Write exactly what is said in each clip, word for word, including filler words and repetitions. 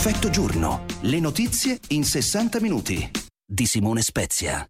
Effetto giorno. Le notizie in sessanta minuti. Di Simone Spezia.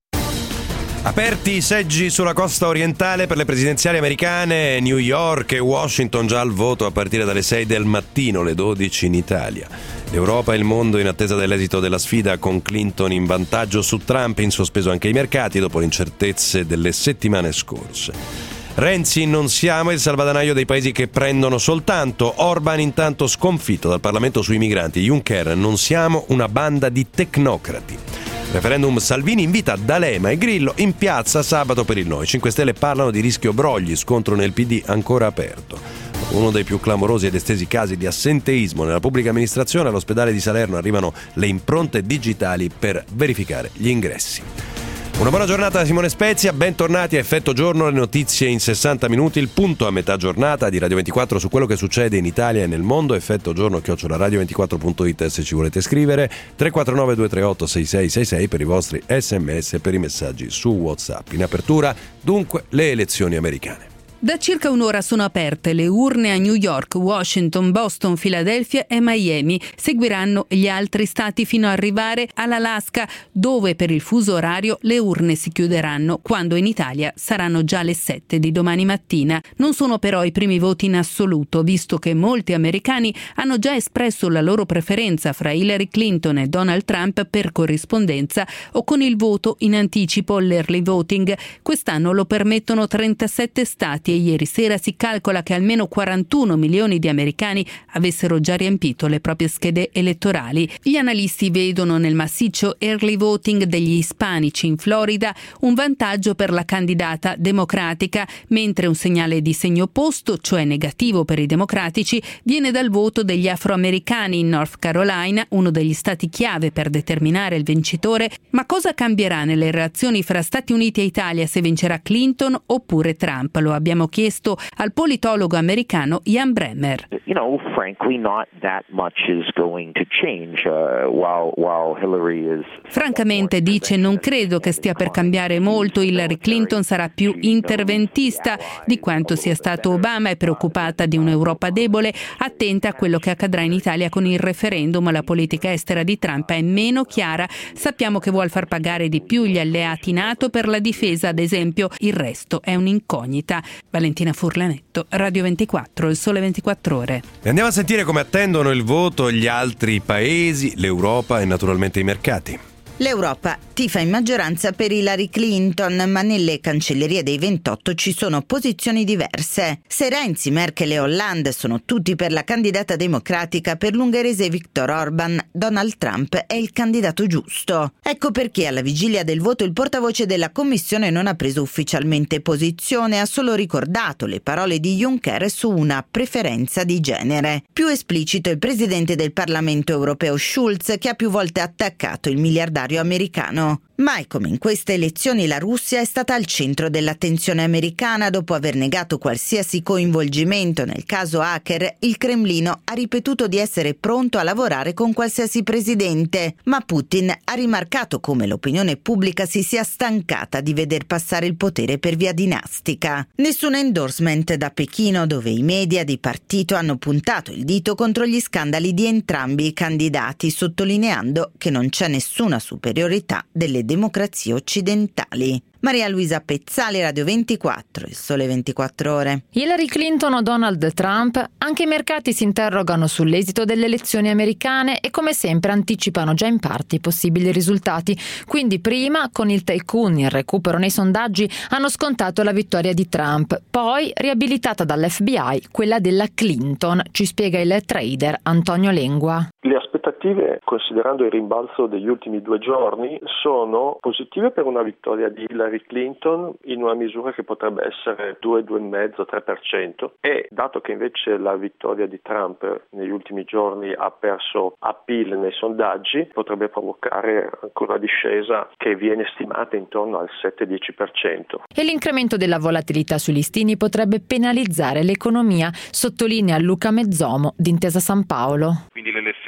Aperti i seggi sulla costa orientale per le presidenziali americane, New York e Washington già al voto a partire dalle sei del mattino, le dodici in Italia. L'Europa e il mondo in attesa dell'esito della sfida, con Clinton in vantaggio su Trump, in sospeso anche i mercati dopo le incertezze delle settimane scorse. Renzi non siamo il salvadanaio dei paesi che prendono soltanto, Orban intanto sconfitto dal Parlamento sui migranti, Juncker non siamo una banda di tecnocrati. Referendum Salvini invita D'Alema e Grillo in piazza sabato per il no. I cinque Stelle parlano di rischio brogli, scontro nel P D ancora aperto. Uno dei più clamorosi ed estesi casi di assenteismo nella pubblica amministrazione, all'ospedale di Salerno arrivano le impronte digitali per verificare gli ingressi. Una buona giornata da Simone Spezia, bentornati a Effetto Giorno, le notizie in sessanta minuti, il punto a metà giornata di Radio ventiquattro su quello che succede in Italia e nel mondo. Effetto Giorno chiocciola radio ventiquattro punto it se ci volete scrivere, tre quattro nove due tre otto sei sei sei sei per i vostri sms e per i messaggi su WhatsApp. In apertura, dunque, le elezioni americane. Da circa un'ora sono aperte le urne a New York, Washington, Boston, Philadelphia e Miami. Seguiranno gli altri stati fino ad arrivare all'Alaska, dove per il fuso orario le urne si chiuderanno, quando in Italia saranno già le sette di domani mattina. Non sono però i primi voti in assoluto, visto che molti americani hanno già espresso la loro preferenza fra Hillary Clinton e Donald Trump per corrispondenza o con il voto in anticipo, l'early voting. Quest'anno lo permettono trentasette stati e ieri sera si calcola che almeno quarantuno milioni di americani avessero già riempito le proprie schede elettorali. Gli analisti vedono nel massiccio early voting degli ispanici in Florida un vantaggio per la candidata democratica, mentre un segnale di segno opposto, cioè negativo per i democratici, viene dal voto degli afroamericani in North Carolina, uno degli stati chiave per determinare il vincitore. Ma cosa cambierà nelle relazioni fra Stati Uniti e Italia se vincerà Clinton oppure Trump? Lo abbiamo chiesto al politologo americano Ian Bremmer. You know, frankly, not that much is going to change uh, while while Hillary is. Francamente, dice, non credo che stia per cambiare molto. Hillary Clinton sarà più interventista di quanto sia stato Obama, è preoccupata di un'Europa debole, attenta a quello che accadrà in Italia con il referendum. La politica estera di Trump è meno chiara, sappiamo che vuol far pagare di più gli alleati NATO per la difesa, ad esempio, il resto è un'incognita. Valentina Furlanetto, Radio ventiquattro, il Sole ventiquattro Ore. E andiamo a sentire come attendono il voto gli altri paesi, l'Europa e naturalmente i mercati. L'Europa tifa in maggioranza per Hillary Clinton, ma nelle cancellerie dei ventotto ci sono posizioni diverse. Se Renzi, Merkel e Hollande sono tutti per la candidata democratica, per l'ungherese Viktor Orban, Donald Trump è il candidato giusto. Ecco perché alla vigilia del voto il portavoce della Commissione non ha preso ufficialmente posizione, ha solo ricordato le parole di Juncker su una preferenza di genere. Più esplicito il presidente del Parlamento europeo Schulz, che ha più volte attaccato il miliardario americano. Mai come in queste elezioni la Russia è stata al centro dell'attenzione americana. Dopo aver negato qualsiasi coinvolgimento nel caso hacker, il Cremlino ha ripetuto di essere pronto a lavorare con qualsiasi presidente, ma Putin ha rimarcato come l'opinione pubblica si sia stancata di veder passare il potere per via dinastica. Nessun endorsement da Pechino, dove i media di partito hanno puntato il dito contro gli scandali di entrambi i candidati, sottolineando che non c'è nessuna superiorità delle democrazie occidentali. Maria Luisa Pezzali, Radio ventiquattro, il Sole ventiquattro Ore. Hillary Clinton o Donald Trump? Anche i mercati si interrogano sull'esito delle elezioni americane e come sempre anticipano già in parte i possibili risultati. Quindi prima, con il tycoon in recupero nei sondaggi, hanno scontato la vittoria di Trump. Poi, riabilitata dall'F B I, quella della Clinton, ci spiega il trader Antonio Lengua. Le aspettative, considerando il rimbalzo degli ultimi due giorni, sono positive per una vittoria di Hillary Clinton in una misura che potrebbe essere due, due virgola cinque, tre per cento e dato che invece la vittoria di Trump negli ultimi giorni ha perso appeal nei sondaggi, potrebbe provocare ancora una discesa che viene stimata intorno al sette dieci per cento. E l'incremento della volatilità sui listini potrebbe penalizzare l'economia, sottolinea Luca Mezzomo di Intesa San Paolo. Quindi le elezioni di, di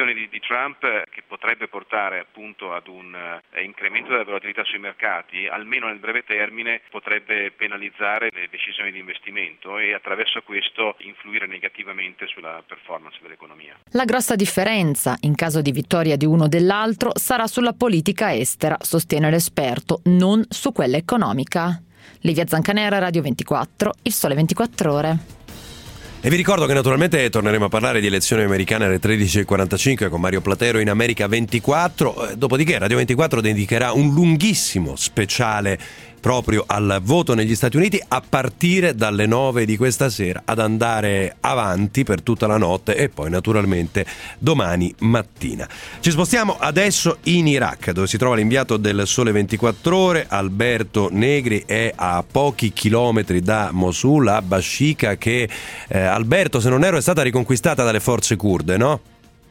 Trump, che potrebbe portare appunto ad un eh, incremento della volatilità sui mercati, almeno nel breve termine potrebbe penalizzare le decisioni di investimento e attraverso questo influire negativamente sulla performance dell'economia. La grossa differenza, in caso di vittoria di uno o dell'altro, sarà sulla politica estera, sostiene l'esperto, non su quella economica. Livia Zancanera, Radio ventiquattro, Il Sole ventiquattro Ore. E vi ricordo che naturalmente torneremo a parlare di elezioni americane alle tredici e quarantacinque con Mario Platero in America ventiquattro, dopodiché Radio ventiquattro dedicherà un lunghissimo speciale proprio al voto negli Stati Uniti a partire dalle nove di questa sera, ad andare avanti per tutta la notte e poi naturalmente domani mattina. Ci spostiamo adesso in Iraq, dove si trova l'inviato del Sole ventiquattro Ore, Alberto Negri, è a pochi chilometri da Mosul, a Bashika, che eh, Alberto, se non erro, è stata riconquistata dalle forze curde, no?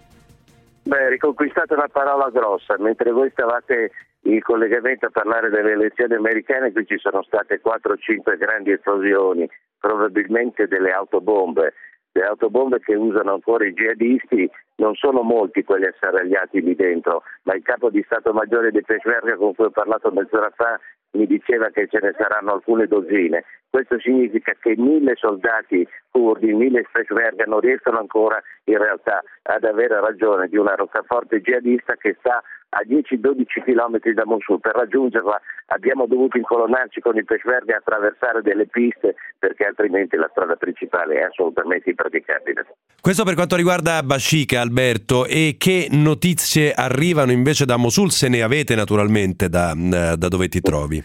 Beh, riconquistata è una parola grossa. Mentre voi stavate in collegamento a parlare delle elezioni americane, qui ci sono state quattro o cinque grandi esplosioni, probabilmente delle autobombe, le autobombe che usano ancora i jihadisti. Non sono molti quelli asserragliati lì dentro, ma il capo di Stato Maggiore di Peshmerga con cui ho parlato mezz'ora fa mi diceva che ce ne saranno alcune dozzine. Questo significa che mille soldati curdi, mille Peshmerga non riescono ancora in realtà ad avere ragione di una roccaforte jihadista che sta a dieci dodici chilometri da Mosul. Per raggiungerla abbiamo dovuto incolonnarci con i Peshmerga e attraversare delle piste, perché altrimenti la strada principale è assolutamente impraticabile. Questo per quanto riguarda Bashika, Alberto, e che notizie arrivano invece da Mosul, se ne avete naturalmente, da, da dove ti trovi?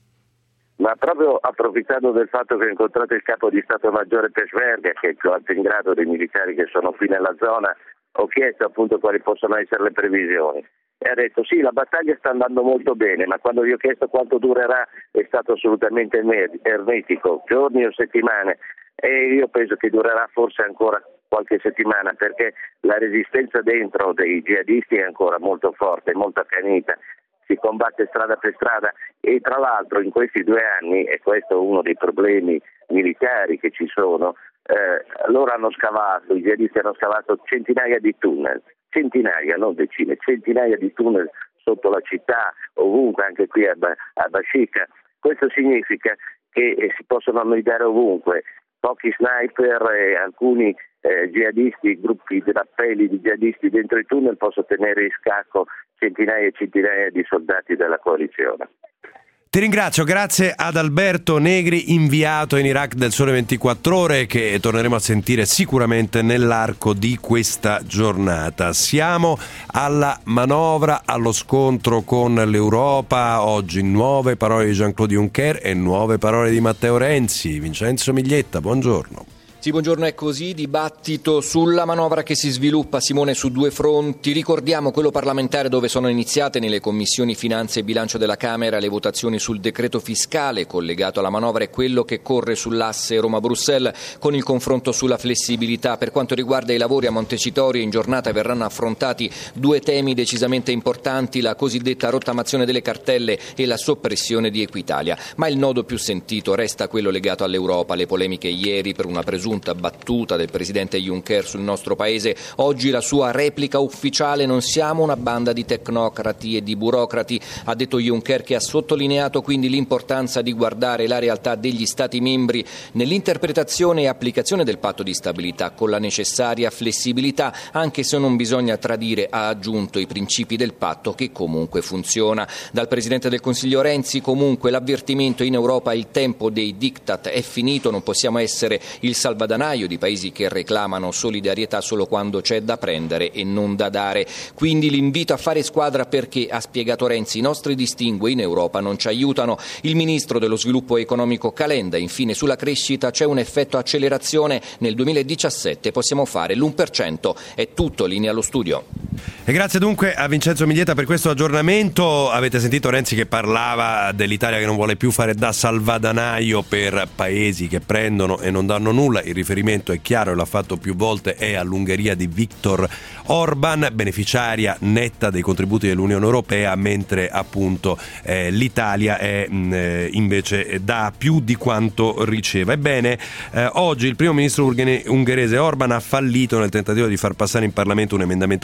Ma proprio approfittando del fatto che ho incontrato il capo di Stato Maggiore Peshmerga, che è il più alto in grado dei militari che sono qui nella zona, ho chiesto appunto quali possono essere le previsioni. E ha detto sì, la battaglia sta andando molto bene, ma quando gli ho chiesto quanto durerà è stato assolutamente ermetico, giorni o settimane, e io penso che durerà forse ancora qualche settimana, perché la resistenza dentro dei jihadisti è ancora molto forte, molto accanita, si combatte strada per strada e tra l'altro in questi due anni, e questo è uno dei problemi militari che ci sono, eh, loro hanno scavato, i jihadisti hanno scavato centinaia di tunnel, centinaia, non decine, centinaia di tunnel sotto la città, ovunque, anche qui a, ba- a Bashika. Questo significa che eh, si possono annidare ovunque, pochi sniper e alcuni eh, jihadisti, gruppi di rappelli di jihadisti dentro i tunnel possono tenere in scacco centinaia e centinaia di soldati della coalizione. Ti ringrazio, grazie ad Alberto Negri, inviato in Iraq del Sole ventiquattro Ore, che torneremo a sentire sicuramente nell'arco di questa giornata. Siamo alla manovra, allo scontro con l'Europa. Oggi nuove parole di Jean-Claude Juncker e nuove parole di Matteo Renzi. Vincenzo Miglietta, buongiorno. Sì, buongiorno, è così, dibattito sulla manovra che si sviluppa, Simone, su due fronti. Ricordiamo quello parlamentare, dove sono iniziate nelle commissioni finanze e bilancio della Camera le votazioni sul decreto fiscale collegato alla manovra, e quello che corre sull'asse Roma-Bruxelles con il confronto sulla flessibilità. Per quanto riguarda i lavori a Montecitorio, in giornata verranno affrontati due temi decisamente importanti: la cosiddetta rottamazione delle cartelle e la soppressione di Equitalia. Ma il nodo più sentito resta quello legato all'Europa, le polemiche ieri per una presunta battuta del presidente Juncker sul nostro paese. Oggi la sua replica ufficiale: non siamo una banda di tecnocrati e di burocrati, ha detto Juncker, che ha sottolineato quindi l'importanza di guardare la realtà degli Stati membri nell'interpretazione e applicazione del patto di stabilità con la necessaria flessibilità, anche se non bisogna tradire, ha aggiunto, i principi del patto, che comunque funziona. Dal presidente del Consiglio Renzi comunque l'avvertimento: in Europa il tempo dei diktat è finito, non possiamo essere il salvadanaio di paesi che reclamano solidarietà solo quando c'è da prendere e non da dare. Quindi l'invito a fare squadra, perché, ha spiegato Renzi, i nostri distinguo in Europa non ci aiutano. Il ministro dello sviluppo economico Calenda, infine, sulla crescita c'è un effetto accelerazione, nel duemiladiciassette possiamo fare l'uno per cento. È tutto, linea allo studio. E grazie dunque a Vincenzo Miglietta per questo aggiornamento. Avete sentito Renzi che parlava dell'Italia che non vuole più fare da salvadanaio per paesi che prendono e non danno nulla. Il riferimento è chiaro e l'ha fatto più volte, è all'Ungheria di Viktor Orban, beneficiaria netta dei contributi dell'Unione Europea, mentre appunto eh, l'Italia è mh, invece dà più di quanto riceve. Ebbene, eh, oggi il primo ministro ungherese Orban ha fallito nel tentativo di far passare in Parlamento un emendamento costituzionale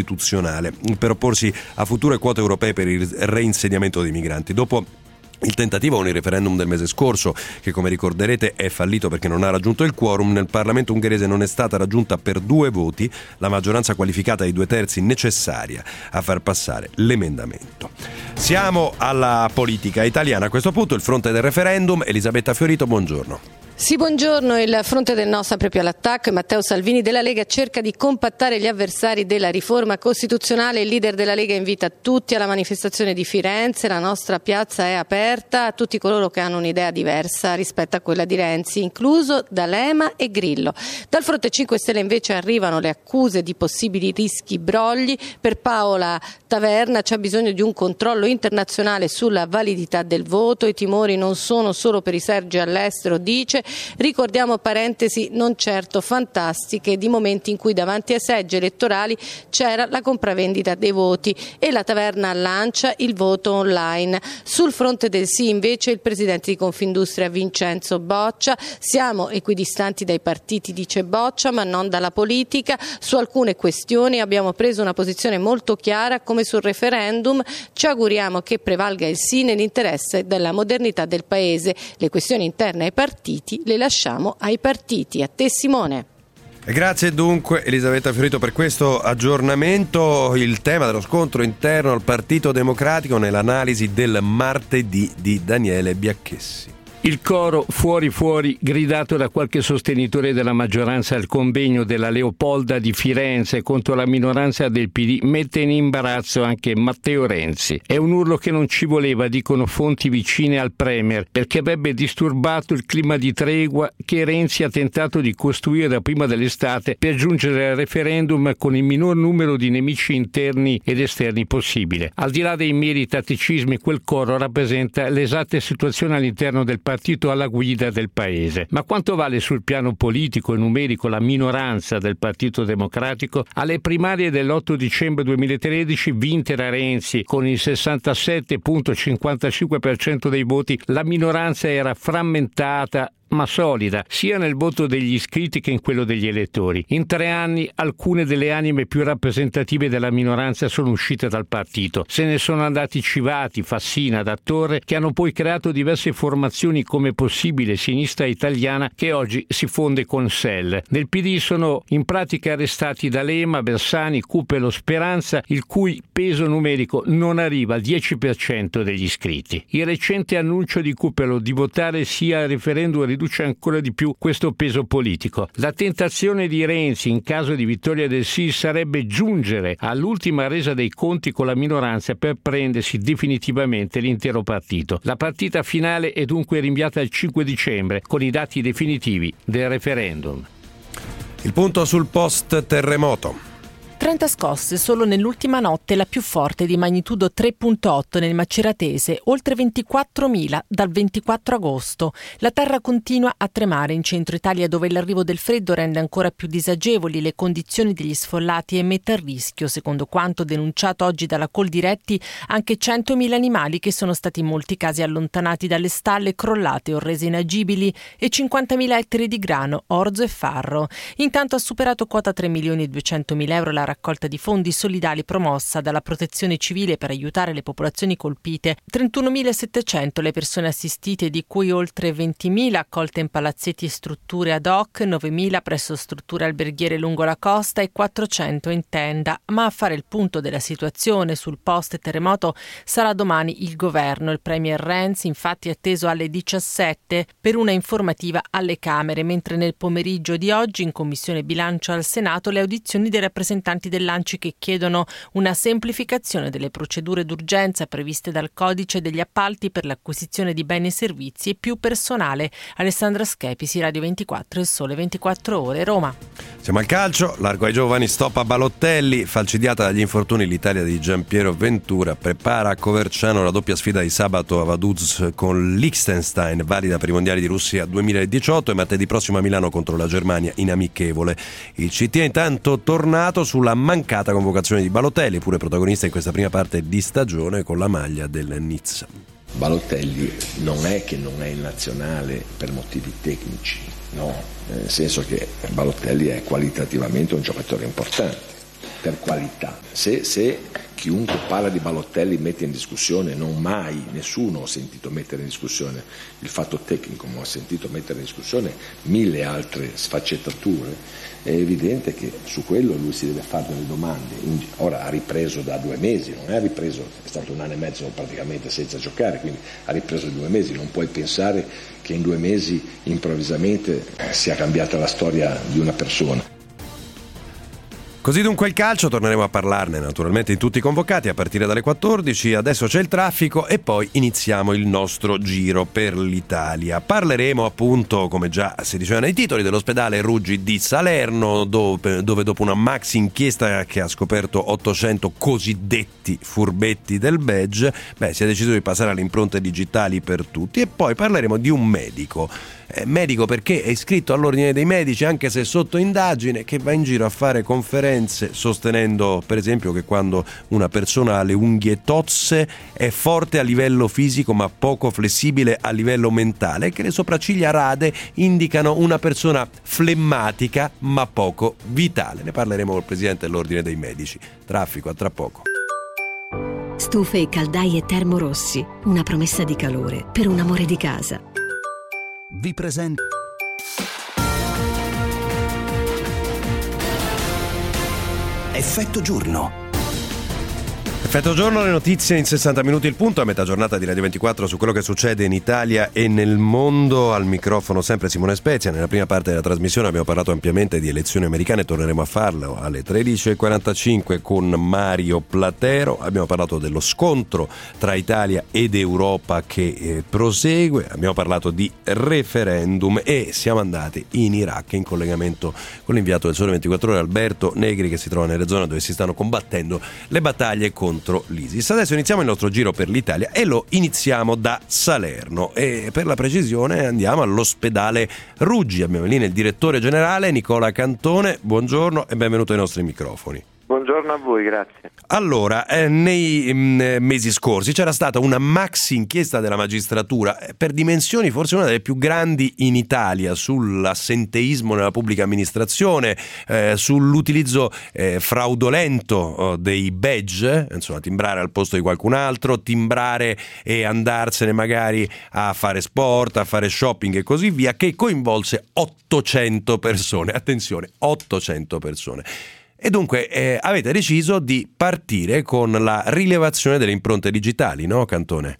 costituzionale per opporsi a future quote europee per il reinsediamento dei migranti. Dopo il tentativo con il referendum del mese scorso, che come ricorderete è fallito perché non ha raggiunto il quorum, nel Parlamento ungherese non è stata raggiunta per due voti la maggioranza qualificata di due terzi necessaria a far passare l'emendamento. Siamo alla politica italiana. A questo punto il fronte del referendum. Elisabetta Fiorito, buongiorno. Sì, buongiorno. Il fronte del no sta proprio all'attacco e Matteo Salvini della Lega cerca di compattare gli avversari della riforma costituzionale. Il leader della Lega invita tutti alla manifestazione di Firenze. La nostra piazza è aperta a tutti coloro che hanno un'idea diversa rispetto a quella di Renzi, incluso D'Alema e Grillo. Dal fronte cinque Stelle invece arrivano le accuse di possibili rischi brogli. Per Paola Taverna c'è bisogno di un controllo internazionale sulla validità del voto. I timori non sono solo per i seggi all'estero, dice. Ricordiamo, parentesi non certo fantastiche, di momenti in cui davanti ai seggi elettorali c'era la compravendita dei voti, e la Taverna lancia il voto online. Sul fronte del sì invece il presidente di Confindustria Vincenzo Boccia: siamo equidistanti dai partiti, dice Boccia, ma non dalla politica. Su alcune questioni abbiamo preso una posizione molto chiara, come sul referendum. Ci auguriamo che prevalga il sì nell'interesse della modernità del Paese. Le questioni interne ai partiti le lasciamo ai partiti. A te, Simone. Grazie dunque Elisabetta Fiorito per questo aggiornamento. Il tema dello scontro interno al Partito Democratico nell'analisi del martedì di Daniele Biacchessi. Il coro fuori fuori gridato da qualche sostenitore della maggioranza al convegno della Leopolda di Firenze contro la minoranza del P D mette in imbarazzo anche Matteo Renzi. È un urlo che non ci voleva, dicono fonti vicine al Premier, perché avrebbe disturbato il clima di tregua che Renzi ha tentato di costruire da prima dell'estate per giungere al referendum con il minor numero di nemici interni ed esterni possibile. Al di là dei meri tatticismi, quel coro rappresenta l'esatta situazione all'interno del partito partito alla guida del Paese. Ma quanto vale sul piano politico e numerico la minoranza del Partito Democratico? Alle primarie dell'otto dicembre duemilatredici, vinte da Renzi con il sessantasette virgola cinquantacinque per cento dei voti, la minoranza era frammentata ma solida, sia nel voto degli iscritti che in quello degli elettori. In tre anni alcune delle anime più rappresentative della minoranza sono uscite dal partito. Se ne sono andati Civati, Fassina, Dattore, che hanno poi creato diverse formazioni come Possibile Sinistra Italiana, che oggi si fonde con S E L. Nel P D sono in pratica arrestati D'Alema, Bersani, Cupelo, Speranza, il cui peso numerico non arriva al dieci per cento degli iscritti. Il recente annuncio di Cupelo di votare sia al referendum riduce ancora di più questo peso politico. La tentazione di Renzi in caso di vittoria del sì sarebbe giungere all'ultima resa dei conti con la minoranza per prendersi definitivamente l'intero partito. La partita finale è dunque rinviata al cinque dicembre con i dati definitivi del referendum. Il punto sul post terremoto. trenta scosse solo nell'ultima notte, la più forte di magnitudo tre virgola otto nel Maceratese, oltre ventiquattromila dal ventiquattro agosto. La terra continua a tremare in centro Italia, dove l'arrivo del freddo rende ancora più disagevoli le condizioni degli sfollati e mette a rischio, secondo quanto denunciato oggi dalla Coldiretti, anche centomila animali che sono stati in molti casi allontanati dalle stalle, crollate o rese inagibili, e cinquantamila ettari di grano, orzo e farro. Intanto ha superato quota tre milioni e duecentomila euro la raccolta di fondi solidali promossa dalla Protezione Civile per aiutare le popolazioni colpite. trentunomilasettecento le persone assistite, di cui oltre ventimila accolte in palazzetti e strutture ad hoc, novemila presso strutture alberghiere lungo la costa e quattrocento in tenda. Ma a fare il punto della situazione sul post terremoto sarà domani il governo. Il premier Renzi infatti è atteso alle diciassette per una informativa alle Camere, mentre nel pomeriggio di oggi in Commissione Bilancio al Senato le audizioni dei rappresentanti dell'A N C I che chiedono una semplificazione delle procedure d'urgenza previste dal codice degli appalti per l'acquisizione di beni e servizi e più personale. Alessandra Schepisi, Radio ventiquattro, Il Sole ventiquattro Ore, Roma. Siamo al calcio, largo ai giovani, stop a Balotelli, falcidiata dagli infortuni l'Italia di Giampiero Ventura prepara a Coverciano la doppia sfida di sabato a Vaduz con Liechtenstein, valida per i mondiali di Russia duemiladiciotto, e martedì prossimo a Milano contro la Germania in amichevole. Il C T è intanto tornato sulla mancata convocazione di Balotelli, pure protagonista in questa prima parte di stagione con la maglia del Nizza. Balotelli non è che non è in nazionale per motivi tecnici, no, nel senso che Balotelli è qualitativamente un giocatore importante, per qualità. Se, se chiunque parla di Balotelli mette in discussione, non mai, nessuno ho sentito mettere in discussione il fatto tecnico, ma ho sentito mettere in discussione mille altre sfaccettature, è evidente che su quello lui si deve fare delle domande. Ora ha ripreso da due mesi, non è ripreso, è stato un anno e mezzo praticamente senza giocare, quindi ha ripreso due mesi, non puoi pensare che in due mesi improvvisamente sia cambiata la storia di una persona. Così dunque il calcio, torneremo a parlarne naturalmente in tutti i convocati a partire dalle quattordici, adesso c'è il traffico e poi iniziamo il nostro giro per l'Italia. Parleremo appunto, come già si diceva nei titoli, dell'ospedale Ruggi di Salerno, dove, dove dopo una maxi inchiesta che ha scoperto ottocento cosiddetti furbetti del badge, beh, si è deciso di passare alle impronte digitali per tutti. E poi parleremo di un medico. Eh, medico perché è iscritto all'ordine dei medici anche se sotto indagine, che va in giro a fare conferenze sostenendo per esempio che quando una persona ha le unghie tozze è forte a livello fisico ma poco flessibile a livello mentale, e che le sopracciglia rade indicano una persona flemmatica ma poco vitale. Ne parleremo col presidente dell'ordine dei medici. Traffico, a tra poco. Stufe e caldaie Termorossi, una promessa di calore per un amore di casa. Vi presento Effetto Giorno. Effetto Giorno, le notizie in sessanta minuti il punto, a metà giornata di Radio ventiquattro su quello che succede in Italia e nel mondo. Al microfono sempre Simone Spezia. Nella prima parte della trasmissione abbiamo parlato ampiamente di elezioni americane, torneremo a farlo alle tredici e quarantacinque con Mario Platero. Abbiamo parlato dello scontro tra Italia ed Europa che eh, prosegue, abbiamo parlato di referendum e siamo andati in Iraq in collegamento con l'inviato del Sole ventiquattro Ore Alberto Negri, che si trova nelle zone dove si stanno combattendo le battaglie contro l'ISIS. Adesso iniziamo il nostro giro per l'Italia e lo iniziamo da Salerno e per la precisione andiamo all'ospedale Ruggi. Abbiamo lì il direttore generale Nicola Cantone. Buongiorno e benvenuto ai nostri microfoni. Buongiorno a voi, grazie. Allora, eh, nei mh, mesi scorsi c'era stata una maxi inchiesta della magistratura, eh, per dimensioni forse una delle più grandi in Italia, sull'assenteismo nella pubblica amministrazione, eh, sull'utilizzo eh, fraudolento oh, dei badge, insomma timbrare al posto di qualcun altro, timbrare e andarsene magari a fare sport, a fare shopping e così via, che coinvolse ottocento persone. Attenzione, ottocento persone. E dunque eh, avete deciso di partire con la rilevazione delle impronte digitali, no Cantone?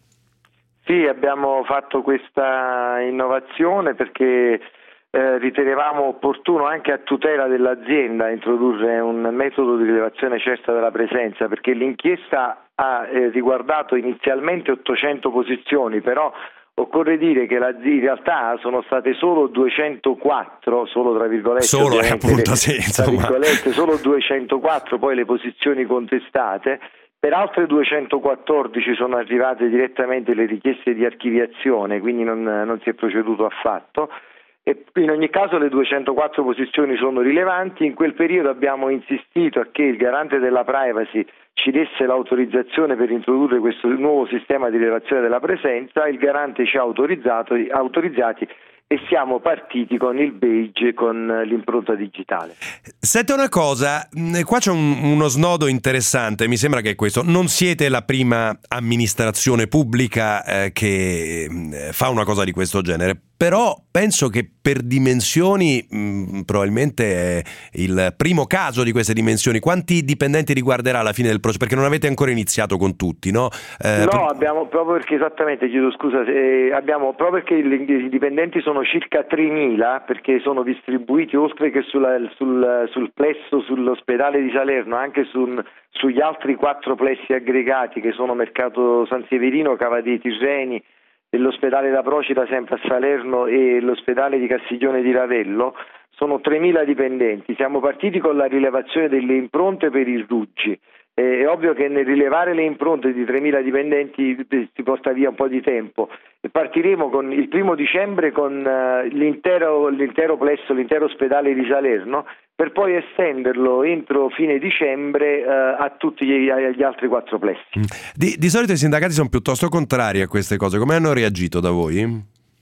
Sì, abbiamo fatto questa innovazione perché eh, ritenevamo opportuno, anche a tutela dell'azienda, introdurre un metodo di rilevazione certa della presenza, perché l'inchiesta ha eh, riguardato inizialmente ottocento posizioni, però occorre dire che la, in realtà sono state solo duecentoquattro, solo tra virgolette, solo, appunto, le, sì, tra virgolette, solo duecentoquattro poi le posizioni contestate. Per altre duecentoquattordici sono arrivate direttamente le richieste di archiviazione, quindi non, non si è proceduto affatto. E in ogni caso le duecentoquattro posizioni sono rilevanti. In quel periodo abbiamo insistito a che il garante della privacy ci desse l'autorizzazione per introdurre questo nuovo sistema di rilevazione della presenza. Il garante ci ha autorizzato, autorizzati e siamo partiti con il badge, con l'impronta digitale. Senti una cosa, qua c'è un, uno snodo interessante, mi sembra che è questo: non siete la prima amministrazione pubblica eh, che fa una cosa di questo genere, però penso che per dimensioni mh, probabilmente è il primo caso di queste dimensioni. Quanti dipendenti riguarderà alla fine del processo? Perché non avete ancora iniziato con tutti, no? Eh, no, per... abbiamo proprio perché esattamente, chiedo scusa, eh, abbiamo proprio perché i dipendenti sono circa tremila, perché sono distribuiti oltre che sulla, sul, sul plesso, sull'ospedale di Salerno, anche su, sugli altri quattro plessi aggregati che sono Mercato San Severino, Cava dei Tirreni, l'ospedale da Procida sempre a Salerno e l'ospedale di Castiglione di Ravello. Sono tremila dipendenti. Siamo partiti con la rilevazione delle impronte per il Ruggi. Eh, è ovvio che nel rilevare le impronte di tremila dipendenti si porta via un po' di tempo e partiremo con il primo dicembre con uh, l'intero, l'intero plesso, l'intero ospedale di Salerno, per poi estenderlo entro fine dicembre uh, a tutti gli, agli altri quattro plessi. Di, di solito i sindacati sono piuttosto contrari a queste cose. Come hanno reagito da voi?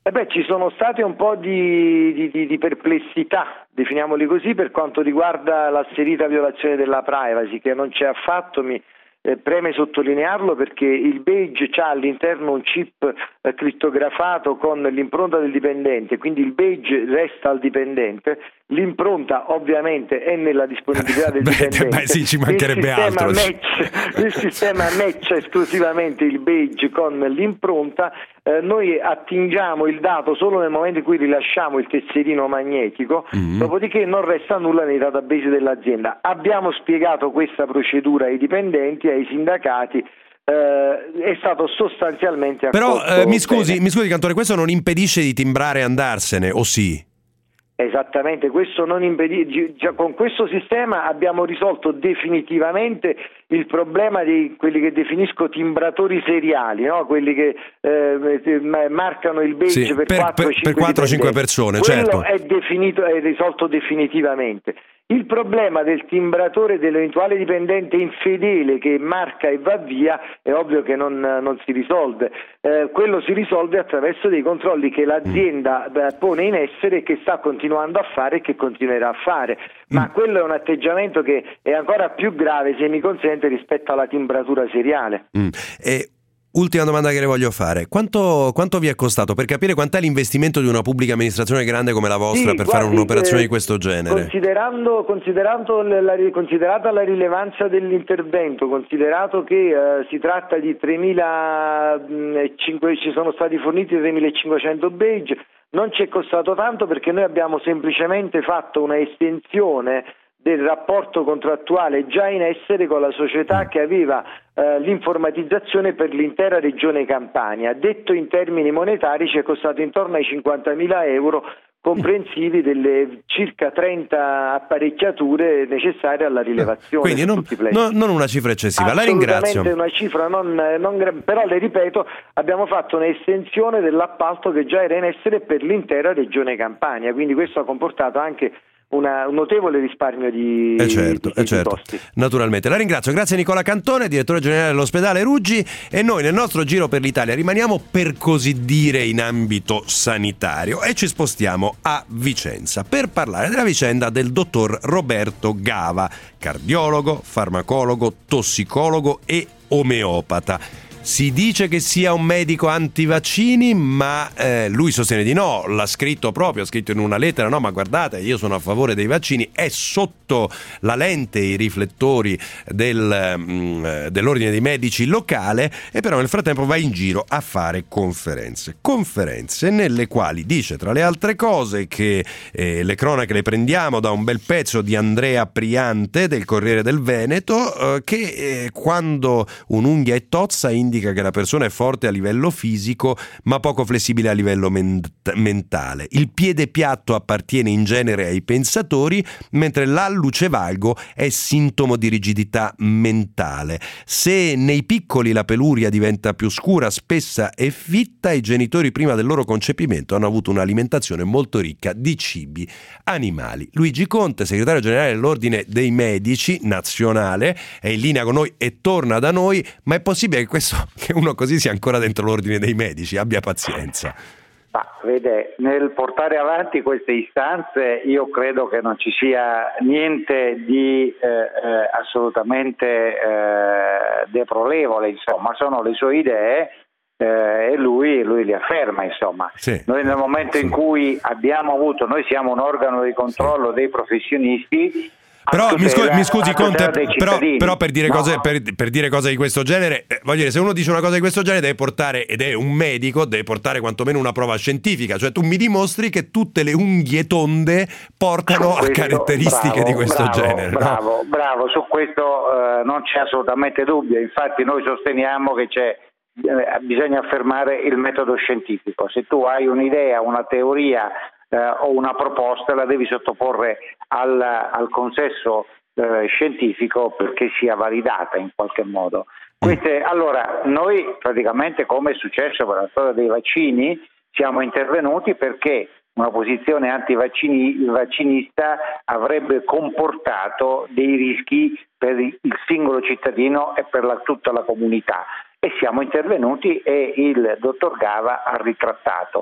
Eh beh, ci sono state un po' di, di, di perplessità, definiamoli così, per quanto riguarda l'asserita violazione della privacy, che non c'è affatto. Mi eh, preme sottolinearlo perché il badge ha all'interno un chip eh, crittografato con l'impronta del dipendente, quindi il badge resta al dipendente, l'impronta ovviamente è nella disponibilità del beh, dipendente. Beh, sì, ci mancherebbe il altro. Match, il sistema matcha esclusivamente il badge con l'impronta. Eh, noi attingiamo il dato solo nel momento in cui rilasciamo il tesserino magnetico, mm-hmm. dopodiché non resta nulla nei database dell'azienda. Abbiamo spiegato questa procedura ai dipendenti, ai sindacati, eh, è stato sostanzialmente accolto. Però eh, mi scusi, mi scusi Cantore, questo non impedisce di timbrare e andarsene, o sì? Esattamente, questo non impedisce. Con questo sistema abbiamo risolto definitivamente il problema di quelli che definisco timbratori seriali, no? Quelli che eh, marcano il badge sì, per, per quattro o cinque persone. Quello certo. è, definito, è risolto definitivamente. Il problema del timbratore, dell'eventuale dipendente infedele che marca e va via, è ovvio che non, non si risolve. Eh, quello si risolve attraverso dei controlli che l'azienda mm. pone in essere e che sta continuando a fare e che continuerà a fare. Ma mm. quello è un atteggiamento che è ancora più grave, se mi consente, rispetto alla timbratura seriale. Mm. E... Ultima domanda che le voglio fare: quanto, quanto vi è costato per capire quant'è l'investimento di una pubblica amministrazione grande come la vostra sì, per guardi, fare un'operazione eh, di questo genere? Considerando, considerando la, considerata la rilevanza dell'intervento, considerato che eh, si tratta di tremilacinquecento, ci sono stati forniti tremilacinquecento badge, non ci è costato tanto perché noi abbiamo semplicemente fatto una estensione del rapporto contrattuale già in essere con la società che aveva eh, l'informatizzazione per l'intera regione Campania. Detto in termini monetari ci è costato intorno ai cinquantamila euro, comprensivi delle circa trenta apparecchiature necessarie alla rilevazione. Quindi non, no, non una cifra eccessiva, la ringrazio. Assolutamente una cifra non, non, però le ripeto, abbiamo fatto un'estensione dell'appalto che già era in essere per l'intera regione Campania, quindi questo ha comportato anche Una, un notevole risparmio di, eh certo, di, eh certo. di costi. Naturalmente. La ringrazio, grazie Nicola Cantone, direttore generale dell'ospedale Ruggi, e noi nel nostro giro per l'Italia rimaniamo per così dire in ambito sanitario e ci spostiamo a Vicenza per parlare della vicenda del dottor Roberto Gava, cardiologo, farmacologo, tossicologo e omeopata. Si dice che sia un medico antivaccini, ma eh, lui sostiene di no, l'ha scritto proprio, ha scritto in una lettera, no ma guardate, io sono a favore dei vaccini, è sotto la lente, i riflettori del, mh, dell'ordine dei medici locale, e però nel frattempo va in giro a fare conferenze, conferenze nelle quali dice tra le altre cose che eh, le cronache le prendiamo da un bel pezzo di Andrea Priante del Corriere del Veneto, eh, che eh, quando un'unghia è tozza indica che la persona è forte a livello fisico ma poco flessibile a livello ment- mentale. Il piede piatto appartiene in genere ai pensatori, mentre l'alluce valgo è sintomo di rigidità mentale. Se nei piccoli la peluria diventa più scura, spessa e fitta, i genitori prima del loro concepimento hanno avuto un'alimentazione molto ricca di cibi animali. Luigi Conte, segretario generale dell'Ordine dei Medici nazionale, è in linea con noi e torna da noi, ma è possibile che questo che uno così sia ancora dentro l'ordine dei medici? Abbia pazienza. Ma vede, nel portare avanti queste istanze io credo che non ci sia niente di eh, eh, assolutamente eh, deplorevole, insomma, sono le sue idee eh, e lui, lui li afferma, insomma. Sì. Noi nel momento sì. in cui abbiamo avuto, noi siamo un organo di controllo sì. dei professionisti. Però mi scusi, mi scusi Conte, però, però per, dire no. cose, per, per dire cose di questo genere, eh, voglio dire, se uno dice una cosa di questo genere deve portare, ed è un medico, deve portare quantomeno una prova scientifica, cioè tu mi dimostri che tutte le unghie tonde portano questo, a caratteristiche bravo, di questo bravo, genere. Bravo, no? bravo, su questo eh, non c'è assolutamente dubbio, infatti noi sosteniamo che c'è eh, bisogna affermare il metodo scientifico. Se tu hai un'idea, una teoria eh, o una proposta, la devi sottoporre al, al consesso eh, scientifico perché sia validata in qualche modo. Queste, allora, noi praticamente, come è successo per la storia dei vaccini, siamo intervenuti perché una posizione antivaccinista avrebbe comportato dei rischi per il singolo cittadino e per la, tutta la comunità, e siamo intervenuti e il dottor Gava ha ritrattato.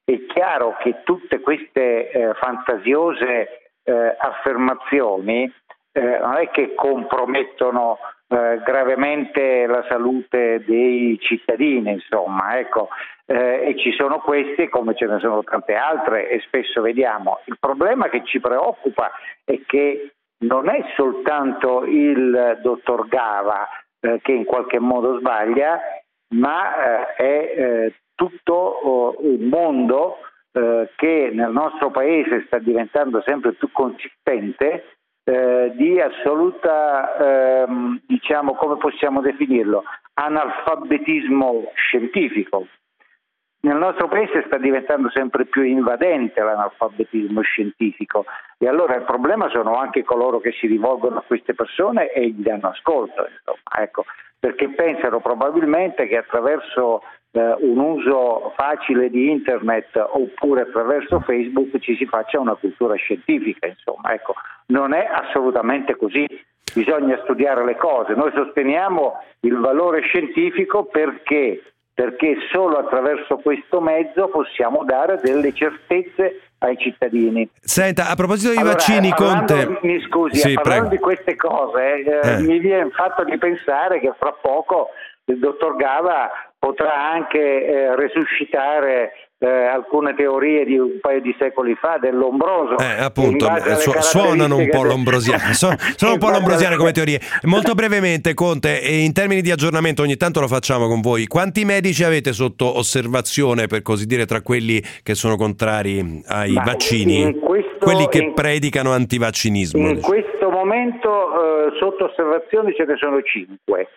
È chiaro che tutte queste eh, fantasiose eh, affermazioni eh, non è che compromettono eh, gravemente la salute dei cittadini, insomma, ecco, eh, e ci sono queste come ce ne sono tante altre e spesso vediamo. Il problema che ci preoccupa è che non è soltanto il dottor Gava eh, che in qualche modo sbaglia, ma eh, è eh, tutto oh, un mondo eh, che nel nostro paese sta diventando sempre più consistente eh, di assoluta, ehm, diciamo, come possiamo definirlo, analfabetismo scientifico. Nel nostro paese sta diventando sempre più invadente l'analfabetismo scientifico e allora il problema sono anche coloro che si rivolgono a queste persone e gli danno ascolto, insomma, ecco, perché pensano probabilmente che attraverso eh, un uso facile di internet oppure attraverso Facebook ci si faccia una cultura scientifica, insomma, ecco, non è assolutamente così. Bisogna studiare le cose. Noi sosteniamo il valore scientifico perché perché solo attraverso questo mezzo possiamo dare delle certezze ai cittadini. Senta, a proposito di allora, vaccini, parlando, Conte... Mi scusi, sì, parlando prego. di queste cose, eh, eh. mi viene il fatto di pensare che fra poco il dottor Gava potrà anche eh, resuscitare eh, alcune teorie di un paio di secoli fa dell'ombroso. Eh, appunto, su- suonano un po' lombrosiane, sono, sono un po' lombrosiane come teorie. Molto brevemente, Conte, e in termini di aggiornamento, ogni tanto lo facciamo con voi, quanti medici avete sotto osservazione, per così dire, tra quelli che sono contrari ai Ma vaccini, questo, quelli che in, predicano antivaccinismo? In diciamo. questo momento eh, sotto osservazione ce ne sono cinque.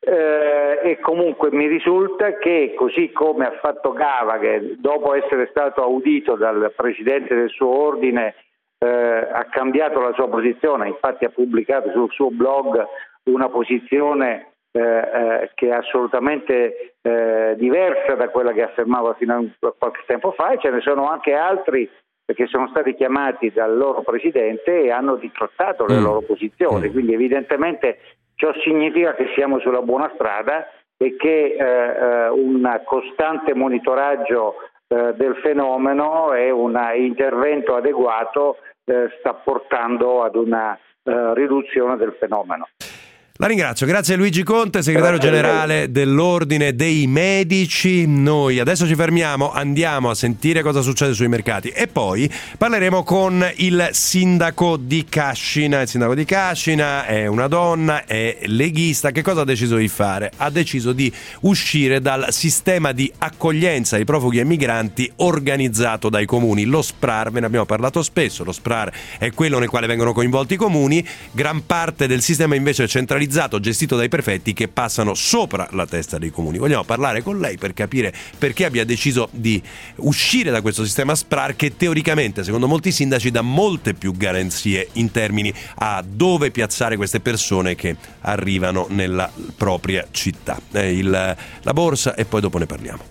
Eh, e comunque mi risulta che, così come ha fatto Gava, che dopo essere stato audito dal presidente del suo ordine eh, ha cambiato la sua posizione, infatti ha pubblicato sul suo blog una posizione eh, eh, che è assolutamente eh, diversa da quella che affermava fino a qualche tempo fa, e ce ne sono anche altri che sono stati chiamati dal loro presidente e hanno ritrattato le mm. loro posizioni, quindi evidentemente ciò significa che siamo sulla buona strada e che eh, un costante monitoraggio eh, del fenomeno e un intervento adeguato eh, sta portando ad una eh, riduzione del fenomeno. La ringrazio, grazie a Luigi Conte, segretario Grazie generale dell'Ordine dei Medici. Noi adesso ci fermiamo, andiamo a sentire cosa succede sui mercati e poi parleremo con il sindaco di Cascina. Il sindaco di Cascina è una donna, è leghista. Che cosa ha deciso di fare? Ha deciso di uscire dal sistema di accoglienza di profughi e migranti organizzato dai comuni. Lo SPRAR, ve ne abbiamo parlato spesso, lo SPRAR è quello nel quale vengono coinvolti i comuni, gran parte del sistema invece è centralizzato, gestito dai prefetti che passano sopra la testa dei comuni. Vogliamo parlare con lei per capire perché abbia deciso di uscire da questo sistema SPRAR che teoricamente, secondo molti sindaci, dà molte più garanzie in termini a dove piazzare queste persone che arrivano nella propria città. Eh, il, la borsa e poi dopo ne parliamo.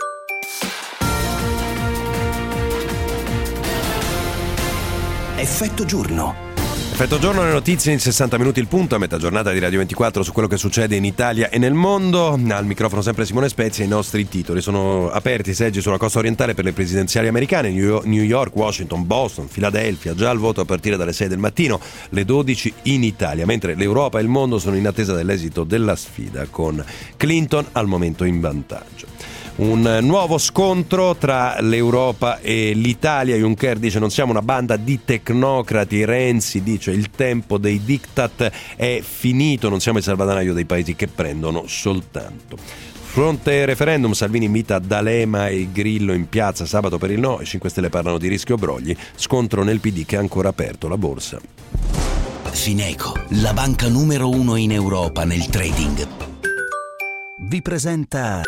Effetto giorno. Effetto giorno, le notizie in sessanta minuti il punto, a metà giornata di Radio ventiquattro su quello che succede in Italia e nel mondo. Al microfono sempre Simone Spezia. I nostri titoli: sono aperti i seggi sulla costa orientale per le presidenziali americane, New York, Washington, Boston, Filadelfia, già al voto a partire dalle sei del mattino, le dodici in Italia, mentre l'Europa e il mondo sono in attesa dell'esito della sfida, con Clinton al momento in vantaggio. Un nuovo scontro tra l'Europa e l'Italia. Juncker dice: non siamo una banda di tecnocrati. Renzi dice: il tempo dei diktat è finito, non siamo il salvadanaio dei paesi che prendono soltanto. Fronte referendum, Salvini invita D'Alema e Grillo in piazza sabato per il no, i cinque Stelle parlano di rischio brogli, scontro nel P D che è ancora aperto. La borsa. Fineco, la banca numero uno in Europa nel trading, vi presenta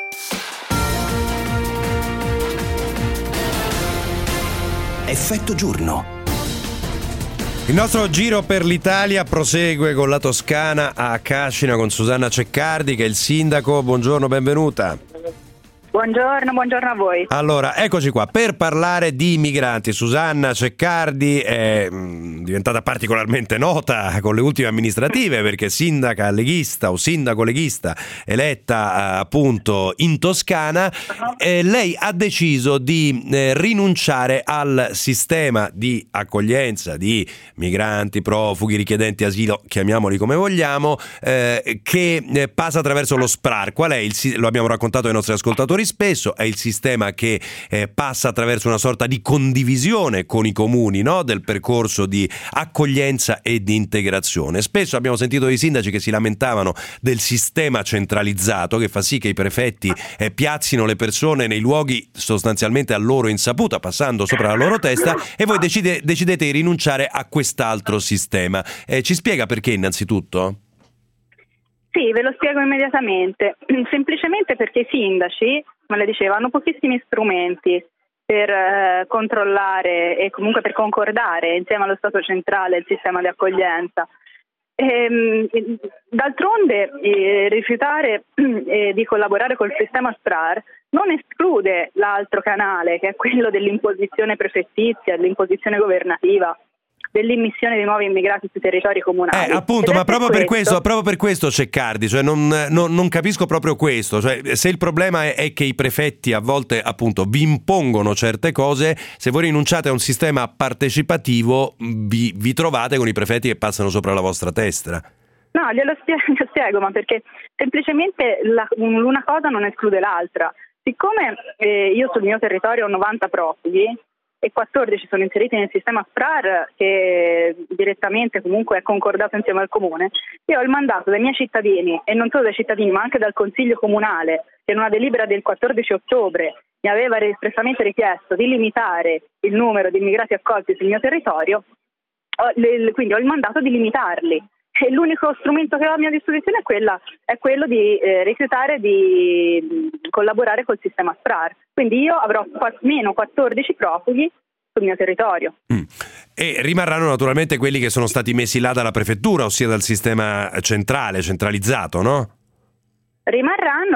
Effetto giorno. Il nostro giro per l'Italia prosegue con la Toscana a Cascina con Susanna Ceccardi che è il sindaco. Buongiorno, benvenuta. Buongiorno, buongiorno a voi. Allora, eccoci qua per parlare di migranti. Susanna Ceccardi è mh, diventata particolarmente nota con le ultime amministrative perché sindaca leghista o sindaco leghista eletta eh, appunto in Toscana. Eh, lei ha deciso di eh, rinunciare al sistema di accoglienza di migranti, profughi, richiedenti asilo, chiamiamoli come vogliamo, eh, che eh, passa attraverso lo SPRAR. Qual è il, lo abbiamo raccontato ai nostri ascoltatori spesso, è il sistema che eh, passa attraverso una sorta di condivisione con i comuni, no? Del percorso di accoglienza e di integrazione. Spesso abbiamo sentito dei sindaci che si lamentavano del sistema centralizzato che fa sì che i prefetti eh, piazzino le persone nei luoghi sostanzialmente a loro insaputa, passando sopra la loro testa, e voi decide, decidete di rinunciare a quest'altro sistema. Eh, ci spiega perché innanzitutto? Sì, ve lo spiego immediatamente. Semplicemente perché i sindaci, come le dicevo, hanno pochissimi strumenti per eh, controllare e comunque per concordare insieme allo Stato centrale il sistema di accoglienza. E, d'altronde eh, rifiutare eh, di collaborare col sistema SPRAR non esclude l'altro canale, che è quello dell'imposizione prefettizia, dell'imposizione governativa, dell'immissione di nuovi immigrati sui territori comunali. Eh, appunto, ma proprio per questo, proprio per questo Ceccardi, cioè non, non, non capisco proprio questo, cioè se il problema è, è che i prefetti a volte appunto vi impongono certe cose, se voi rinunciate a un sistema partecipativo vi, vi trovate con i prefetti che passano sopra la vostra testa. No, glielo spiego, glielo spiego ma perché semplicemente la, una cosa non esclude l'altra. Siccome eh, io sul mio territorio ho novanta profughi e quattordici sono inseriti nel sistema SPRAR, che direttamente comunque è concordato insieme al comune, io ho il mandato dai miei cittadini, e non solo dai cittadini ma anche dal Consiglio Comunale, che in una delibera del quattordici ottobre mi aveva espressamente richiesto di limitare il numero di immigrati accolti sul mio territorio, quindi ho il mandato di limitarli. E l'unico strumento che ho a mia disposizione è, quella, è quello di eh, rifiutare di collaborare col sistema SPRAR. Quindi io avrò meno quattordici profughi sul mio territorio. Mm. E rimarranno naturalmente quelli che sono stati messi là dalla prefettura, ossia dal sistema centrale, centralizzato, no? Rimarranno,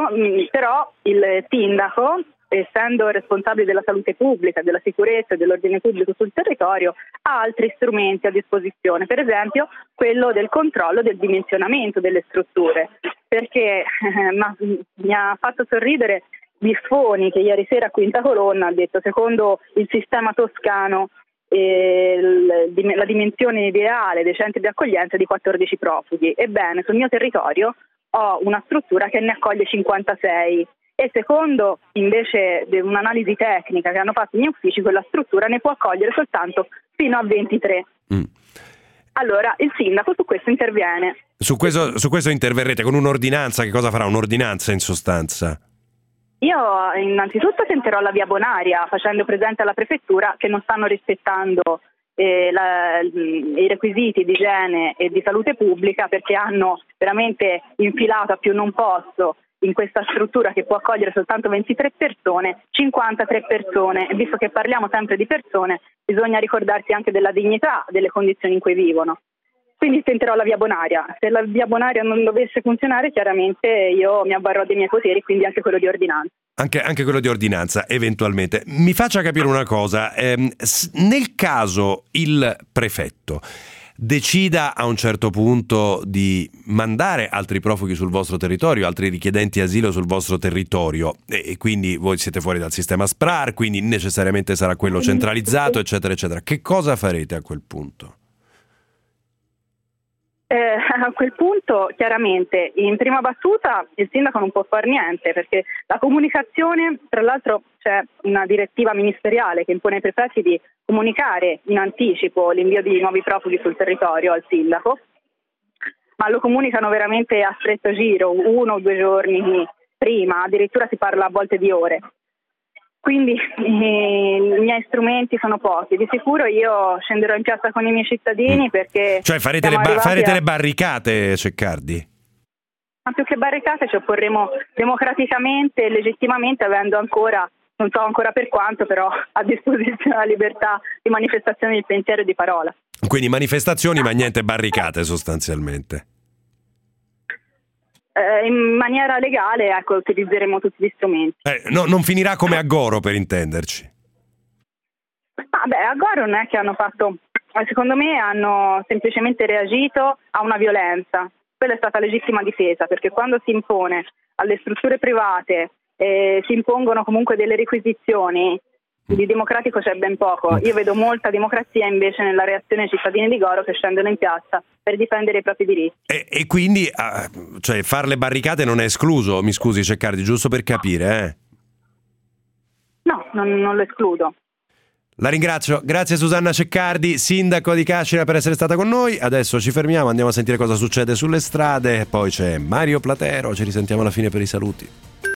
però il sindaco, essendo responsabile della salute pubblica, della sicurezza e dell'ordine pubblico sul territorio, ha altri strumenti a disposizione, per esempio quello del controllo del dimensionamento delle strutture, perché eh, ma, mi ha fatto sorridere Biffoni, che ieri sera a Quinta Colonna ha detto secondo il sistema toscano eh, l, la dimensione ideale dei centri di accoglienza è di quattordici profughi. Ebbene, sul mio territorio ho una struttura che ne accoglie cinquantasei. E secondo invece un'analisi tecnica che hanno fatto i miei uffici, quella struttura ne può accogliere soltanto fino a ventitré. Mm. Allora il sindaco su questo interviene. Su questo, su questo interverrete con un'ordinanza? Che cosa farà un'ordinanza in sostanza? Io innanzitutto tenterò la via bonaria, facendo presente alla prefettura che non stanno rispettando eh, la, i requisiti di igiene e di salute pubblica, perché hanno veramente infilato a più non posso in questa struttura che può accogliere soltanto ventitré persone, cinquantatré persone, e visto che parliamo sempre di persone, bisogna ricordarsi anche della dignità delle condizioni in cui vivono. Quindi tenterò la via bonaria. Se la via bonaria non dovesse funzionare, chiaramente io mi avvarrò dei miei poteri, quindi anche quello di ordinanza. Anche, anche quello di ordinanza, eventualmente. Mi faccia capire una cosa, ehm, nel caso il prefetto decida a un certo punto di mandare altri profughi sul vostro territorio, altri richiedenti asilo sul vostro territorio, e quindi voi siete fuori dal sistema SPRAR, quindi necessariamente sarà quello centralizzato, eccetera, eccetera. Che cosa farete a quel punto? Eh, a quel punto chiaramente in prima battuta il sindaco non può fare niente, perché la comunicazione, tra l'altro c'è una direttiva ministeriale che impone ai prefetti di comunicare in anticipo l'invio di nuovi profughi sul territorio al sindaco, ma lo comunicano veramente a stretto giro, uno o due giorni prima, addirittura si parla a volte di ore. Quindi eh, i miei strumenti sono pochi. Di sicuro io scenderò in piazza con i miei cittadini, perché cioè farete, le, ba- farete a... le barricate, Ceccardi? Ma più che barricate ci opporremo democraticamente e legittimamente, avendo ancora, non so ancora per quanto, però a disposizione la libertà di manifestazione di pensiero e di parola. Quindi manifestazioni ma niente barricate sostanzialmente. eh, in maniera legale, ecco, utilizzeremo tutti gli strumenti. Eh, no, non finirà come a Goro, per intenderci. Ah, beh, a Goro non è che hanno fatto, secondo me hanno semplicemente reagito a una violenza. Quella è stata legittima difesa, perché quando si impone alle strutture private, eh, si impongono comunque delle requisizioni, di democratico c'è ben poco. Io vedo molta democrazia invece nella reazione ai cittadini di Goro che scendono in piazza per difendere i propri diritti. E, e quindi uh, cioè, far le barricate non è escluso, mi scusi Ceccardi, giusto per capire, eh? No, non, non lo escludo. La ringrazio, grazie Susanna Ceccardi, sindaco di Cascina, per essere stata con noi. Adesso ci fermiamo, andiamo a sentire cosa succede sulle strade, poi c'è Mario Platero, ci risentiamo alla fine per i saluti.